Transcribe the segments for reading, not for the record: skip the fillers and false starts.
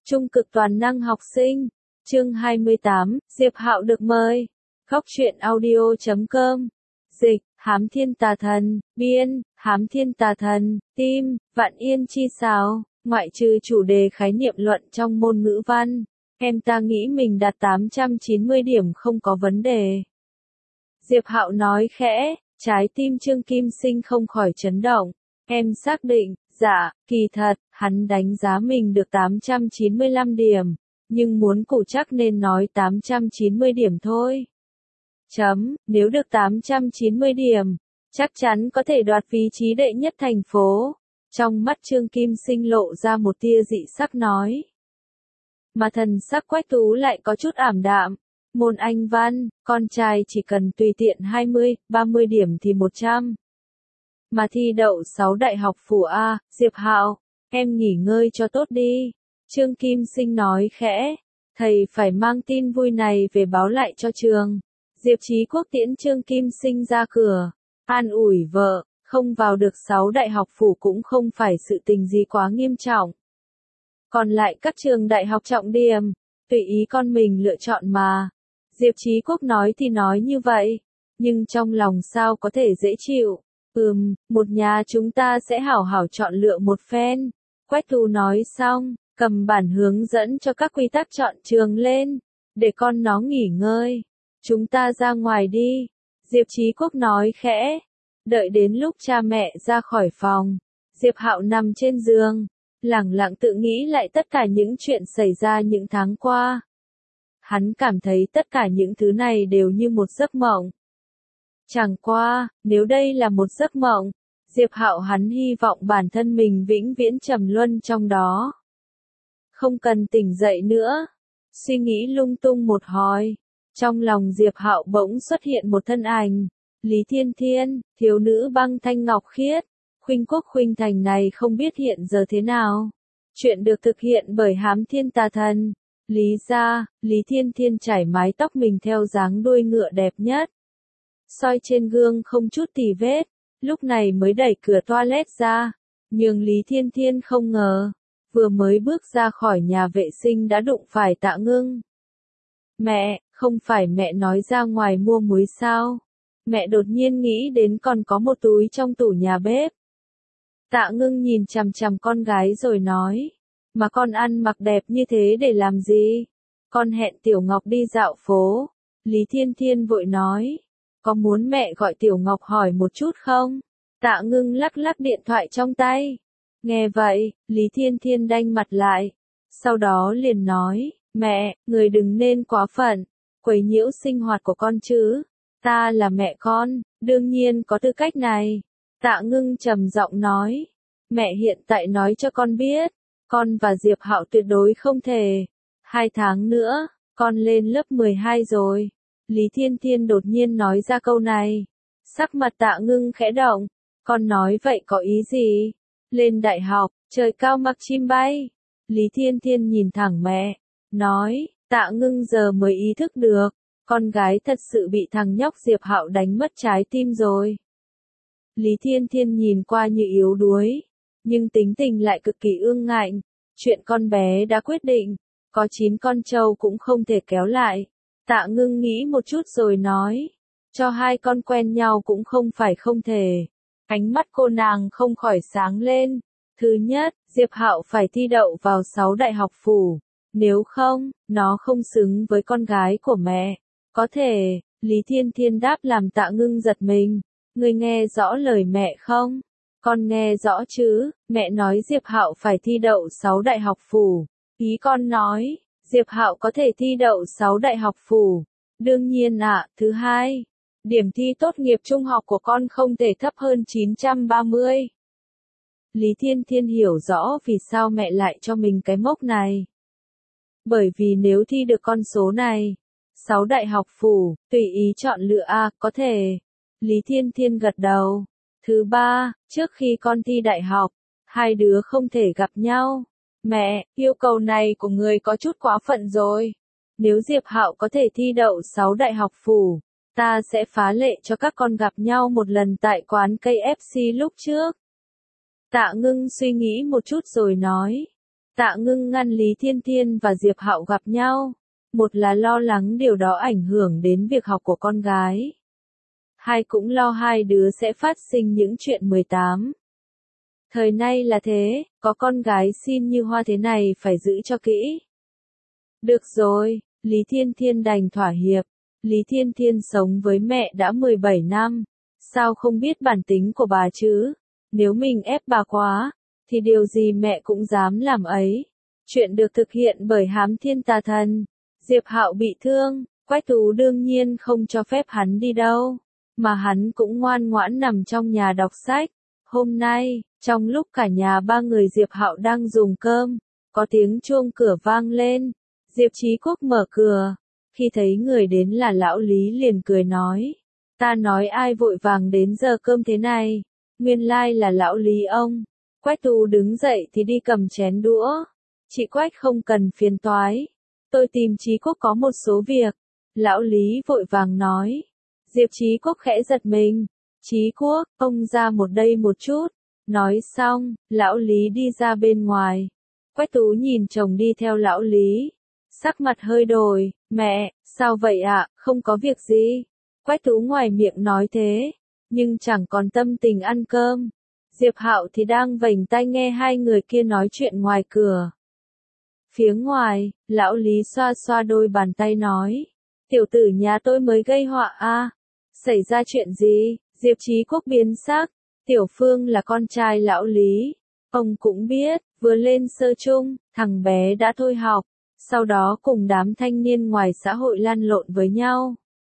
Trung cực toàn năng học sinh. Chương 28, Diệp Hạo được mời. Góc truyện audio.com. Dịch, Hám Thiên Tà Thần, biên, Hám Thiên Tà Thần, tim, Vạn Yên chi sao, ngoại trừ chủ đề khái niệm luận trong môn ngữ văn, em ta nghĩ mình đạt 890 điểm không có vấn đề. Diệp Hạo nói khẽ, trái tim Trương Kim Sinh không khỏi chấn động. Em xác định, dạ, kỳ thật, hắn đánh giá mình được 895 điểm, nhưng muốn cụ chắc nên nói 890 điểm thôi. Nếu được 890 điểm, chắc chắn có thể đoạt vị trí đệ nhất thành phố. Trong mắt Trương Kim Sinh lộ ra một tia dị sắc nói. Mà thần sắc Quách Tú lại có chút ảm đạm. Môn Anh văn, con trai chỉ cần tùy tiện 20, 30 điểm thì 100. Mà thi đậu 6 đại học phủ A, Diệp Hạo, em nghỉ ngơi cho tốt đi. Trương Kim Sinh nói khẽ, thầy phải mang tin vui này về báo lại cho trường. Diệp Chí Quốc tiễn Trương Kim Sinh ra cửa, an ủi vợ, không vào được 6 đại học phủ cũng không phải sự tình gì quá nghiêm trọng. Còn lại các trường đại học trọng điểm, tùy ý con mình lựa chọn mà. Diệp Chí Quốc nói thì nói như vậy, nhưng trong lòng sao có thể dễ chịu. Một nhà chúng ta sẽ hảo hảo chọn lựa một phen. Quách Tú nói xong, cầm bản hướng dẫn cho các quy tắc chọn trường lên, để con nó nghỉ ngơi. Chúng ta ra ngoài đi. Diệp Chí Quốc nói khẽ. Đợi đến lúc cha mẹ ra khỏi phòng, Diệp Hạo nằm trên giường, lẳng lặng tự nghĩ lại tất cả những chuyện xảy ra những tháng qua. Hắn cảm thấy tất cả những thứ này đều như một giấc mộng. Chẳng qua, nếu đây là một giấc mộng, Diệp Hạo hắn hy vọng bản thân mình vĩnh viễn trầm luân trong đó. Không cần tỉnh dậy nữa. Suy nghĩ lung tung một hồi, trong lòng Diệp Hạo bỗng xuất hiện một thân ảnh. Lý Thiên Thiên, thiếu nữ băng thanh ngọc khiết, khuynh quốc khuynh thành này không biết hiện giờ thế nào. Chuyện được thực hiện bởi Hám Thiên Tà Thần. Lý gia, Lý Thiên Thiên chải mái tóc mình theo dáng đuôi ngựa đẹp nhất. Soi trên gương không chút tì vết, lúc này mới đẩy cửa toilet ra. Nhưng Lý Thiên Thiên không ngờ, vừa mới bước ra khỏi nhà vệ sinh đã đụng phải Tạ Ngưng. Mẹ, không phải mẹ nói ra ngoài mua muối sao? Mẹ đột nhiên nghĩ đến còn có một túi trong tủ nhà bếp. Tạ Ngưng nhìn chằm chằm con gái rồi nói, mà con ăn mặc đẹp như thế để làm gì? Con hẹn Tiểu Ngọc đi dạo phố. Lý Thiên Thiên vội nói, có muốn mẹ gọi Tiểu Ngọc hỏi một chút không? Tạ Ngưng lắc lắc điện thoại trong tay. Nghe vậy, Lý Thiên Thiên đanh mặt lại. Sau đó liền nói, mẹ, người đừng nên quá phận, quấy nhiễu sinh hoạt của con chứ. Ta là mẹ con, đương nhiên có tư cách này. Tạ Ngưng trầm giọng nói, mẹ hiện tại nói cho con biết, con và Diệp Hạo tuyệt đối không thể. 2 tháng nữa, con lên lớp 12 rồi. Lý Thiên Thiên đột nhiên nói ra câu này. Sắc mặt Tạ Ngưng khẽ động. Con nói vậy có ý gì? Lên đại học, trời cao mặc chim bay. Lý Thiên Thiên nhìn thẳng mẹ, nói, Tạ Ngưng giờ mới ý thức được, con gái thật sự bị thằng nhóc Diệp Hạo đánh mất trái tim rồi. Lý Thiên Thiên nhìn qua như yếu đuối, nhưng tính tình lại cực kỳ ương ngạnh. Chuyện con bé đã quyết định, có 9 con trâu cũng không thể kéo lại. Tạ Ngưng nghĩ một chút rồi nói, cho 2 con quen nhau cũng không phải không thể. Ánh mắt cô nàng không khỏi sáng lên. Thứ nhất, Diệp Hạo phải thi đậu vào 6 đại học phủ. Nếu không, nó không xứng với con gái của mẹ. Có thể, Lý Thiên Thiên đáp làm Tạ Ngưng giật mình. Ngươi nghe rõ lời mẹ không? Con nghe rõ chứ, mẹ nói Diệp Hạo phải thi đậu 6 đại học phủ. Ý con nói, Diệp Hạo có thể thi đậu 6 đại học phủ. Đương nhiên ạ. Thứ hai, điểm thi tốt nghiệp trung học của con không thể thấp hơn 930. Lý Thiên Thiên hiểu rõ vì sao mẹ lại cho mình cái mốc này. Bởi vì nếu thi được con số này, 6 đại học phủ, tùy ý chọn lựa có thể. Lý Thiên Thiên gật đầu. Thứ ba, trước khi con thi đại học, 2 đứa không thể gặp nhau. Mẹ, yêu cầu này của người có chút quá phận rồi. Nếu Diệp Hạo có thể thi đậu 6 đại học phủ, ta sẽ phá lệ cho các con gặp nhau một lần tại quán KFC lúc trước. Tạ Ngưng suy nghĩ một chút rồi nói. Tạ Ngưng ngăn Lý Thiên Thiên và Diệp Hạo gặp nhau. Một là lo lắng điều đó ảnh hưởng đến việc học của con gái. Hai cũng lo hai đứa sẽ phát sinh những chuyện 18. Thời nay là thế, có con gái xinh như hoa thế này phải giữ cho kỹ. Được rồi, Lý Thiên Thiên đành thỏa hiệp. Lý Thiên Thiên sống với mẹ đã 17 năm. Sao không biết bản tính của bà chứ? Nếu mình ép bà quá, thì điều gì mẹ cũng dám làm ấy. Chuyện được thực hiện bởi Hám Thiên Tà Thần. Diệp Hạo bị thương, Quách Tú đương nhiên không cho phép hắn đi đâu, mà hắn cũng ngoan ngoãn nằm trong nhà đọc sách. Hôm nay, trong lúc cả nhà ba người Diệp Hạo đang dùng cơm, có tiếng chuông cửa vang lên. Diệp Chí Quốc mở cửa, khi thấy người đến là lão Lý liền cười nói, ta nói ai vội vàng đến giờ cơm thế này, nguyên lai là lão Lý ông. Quách Tú đứng dậy thì đi cầm chén đũa. Chị Quách không cần phiền toái, tôi tìm Chí Quốc có một số việc. Lão Lý vội vàng nói. Diệp Chí Quốc khẽ giật mình. Chí Quốc, ông ra một đây một chút. Nói xong, lão Lý đi ra bên ngoài. Quách Tú nhìn chồng đi theo lão Lý. Sắc mặt hơi đổi, mẹ, sao vậy ạ, không có việc gì. Quách Tú ngoài miệng nói thế, nhưng chẳng còn tâm tình ăn cơm. Diệp Hạo thì đang vểnh tai nghe hai người kia nói chuyện ngoài cửa. Phía ngoài, lão Lý xoa xoa đôi bàn tay nói. Tiểu tử nhà tôi mới gây họa a. Xảy ra chuyện gì? Diệp Chí Quốc biến sắc. Tiểu Phương là con trai lão Lý. Ông cũng biết, vừa lên sơ trung, thằng bé đã thôi học. Sau đó cùng đám thanh niên ngoài xã hội lăn lộn với nhau.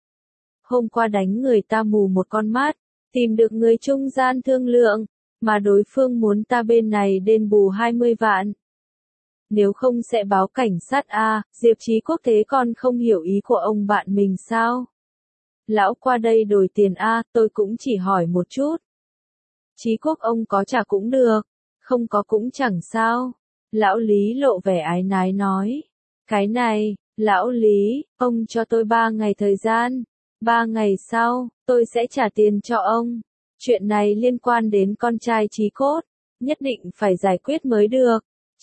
Hôm qua đánh người ta mù một con mắt, tìm được người trung gian thương lượng, mà đối phương muốn ta bên này đền bù 20 vạn. Nếu không sẽ báo cảnh sát a. Diệp Chí Quốc thế còn không hiểu ý của ông bạn mình sao? Lão qua đây đổi tiền a, tôi cũng chỉ hỏi một chút. Chí Quốc ông có trả cũng được, không có cũng chẳng sao. Lão Lý lộ vẻ áy náy nói. Cái này, lão Lý, ông cho tôi 3 ngày thời gian. 3 ngày sau, tôi sẽ trả tiền cho ông. Chuyện này liên quan đến con trai Chí Cốt, nhất định phải giải quyết mới được.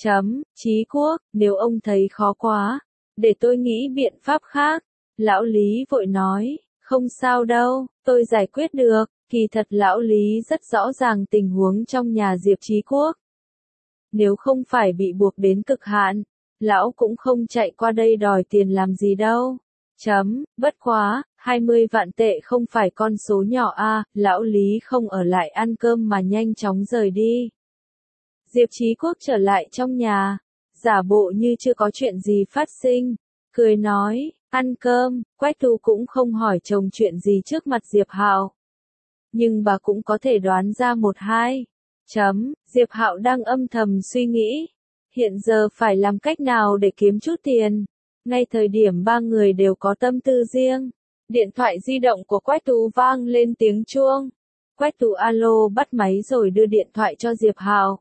Chí Quốc, nếu ông thấy khó quá, để tôi nghĩ biện pháp khác. Lão Lý vội nói, không sao đâu, tôi giải quyết được. Kỳ thật lão Lý rất rõ ràng tình huống trong nhà Diệp Chí Quốc. Nếu không phải bị buộc đến cực hạn, lão cũng không chạy qua đây đòi tiền làm gì đâu. Bất quá, 20 vạn tệ không phải con số nhỏ a. Lão Lý không ở lại ăn cơm mà nhanh chóng rời đi. Diệp Chí Quốc trở lại trong nhà, giả bộ như chưa có chuyện gì phát sinh, cười nói, ăn cơm. Quách Tú cũng không hỏi chồng chuyện gì trước mặt Diệp Hạo. Nhưng bà cũng có thể đoán ra một hai. Diệp Hạo đang âm thầm suy nghĩ, hiện giờ phải làm cách nào để kiếm chút tiền. Ngay thời điểm ba người đều có tâm tư riêng, điện thoại di động của Quách Tú vang lên tiếng chuông. Quách Tú alo bắt máy rồi đưa điện thoại cho Diệp Hạo.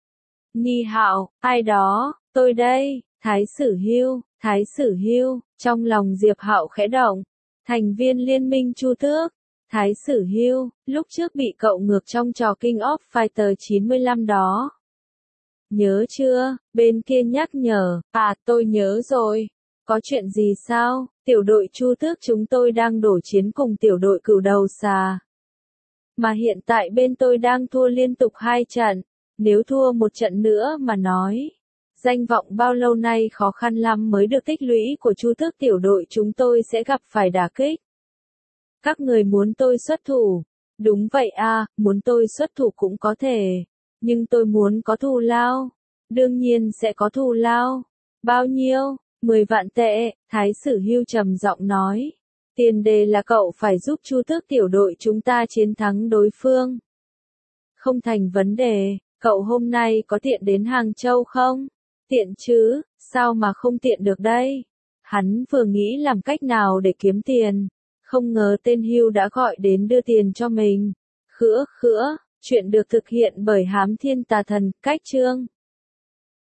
Nhi Hạo, ai đó, tôi đây, Thái Sử Hưu, trong lòng Diệp Hạo khẽ động, thành viên liên minh Chu Tước. Thái Sử Hưu, lúc trước bị cậu ngược trong trò King of Fighter 95 đó. Nhớ chưa? Bên kia nhắc nhở, tôi nhớ rồi. Có chuyện gì sao? Tiểu đội Chu Tước chúng tôi đang đổ chiến cùng tiểu đội Cửu Đầu Xà. Mà hiện tại bên tôi đang thua liên tục 2 trận. Nếu thua một trận nữa mà nói, danh vọng bao lâu nay khó khăn lắm mới được tích lũy của Chu Tước tiểu đội chúng tôi sẽ gặp phải đả kích. Các người muốn tôi xuất thủ. Đúng vậy muốn tôi xuất thủ cũng có thể. Nhưng tôi muốn có thù lao. Đương nhiên sẽ có thù lao. Bao nhiêu? 10 vạn tệ, Thái Sử Hưu trầm giọng nói. Tiền đề là cậu phải giúp Chu Tước tiểu đội chúng ta chiến thắng đối phương. Không thành vấn đề, cậu hôm nay có tiện đến Hàng Châu không? Tiện chứ, sao mà không tiện được đây? Hắn vừa nghĩ làm cách nào để kiếm tiền. Không ngờ tên Hưu đã gọi đến đưa tiền cho mình. Chuyện được thực hiện bởi Hám Thiên Tà Thần, cách chương.